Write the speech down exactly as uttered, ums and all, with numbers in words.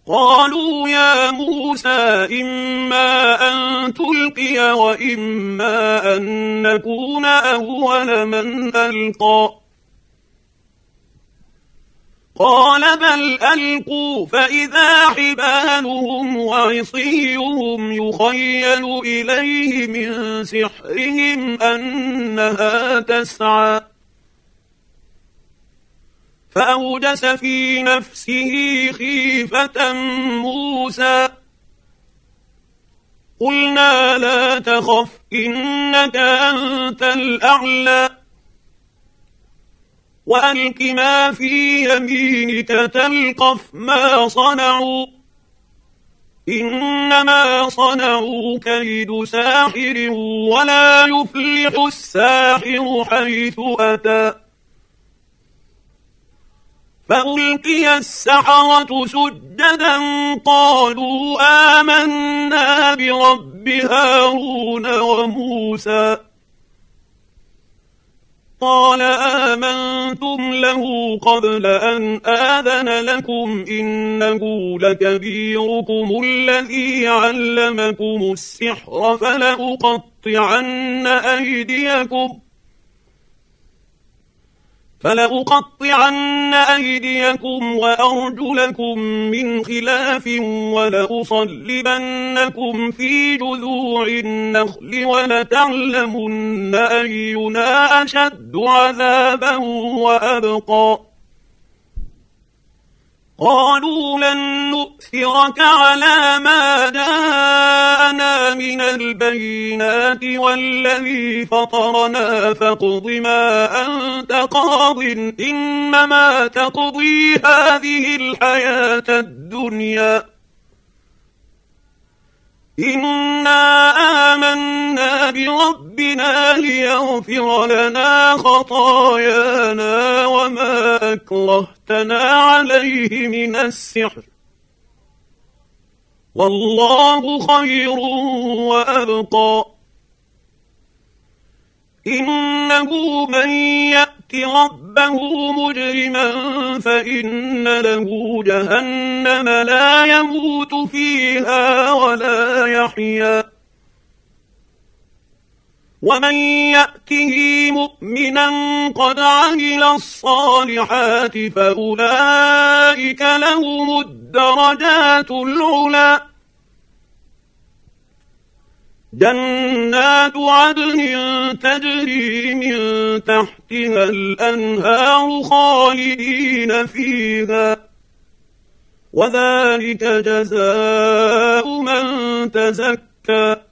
قالوا يا موسى إما أن تلقي وإما أن نكون أول من ألقى قال بل ألقوا فإذا حبالهم وعصيهم يخيل إليه من سحرهم أنها تسعى فأوجس في نفسه خيفة موسى قلنا لا تخف إنك أنت الأعلى وألق ما في يمينك تلقف ما صنعوا إنما صنعوا كيد ساحر ولا يفلح الساحر حيث أتى فألقي السحرة سجدا قالوا آمنا برب هارون وموسى قال آمنتم له قبل أن آذن لكم إنه لكبيركم الذي علمكم السحر فلأقطعن أيديكم فلأقطعن أيديكم وأرجلكم من خلاف ولأصلبنكم في جذوع النخل ولتعلمن أينا أشد عذابا وأبقى قالوا لن نؤثرك على ما جاءنا من البينات والذي فطرنا فاقض ما أنت قاض إنما تقضي هذه الحياة الدنيا إنا آمنا بربنا ليغفر لنا خطايانا وما أكرهتنا عليه من السحر والله خير وأبقى إنه من يأت ربه مجرما فإن له جهنم لا يموت فيها ولا يحيا ومن يأته مؤمنا قد عمل الصالحات فأولئك لهم الدرجات العلى جنات عدن تجري من تحتها الأنهار خالدين فيها وذلك جزاء من تزكى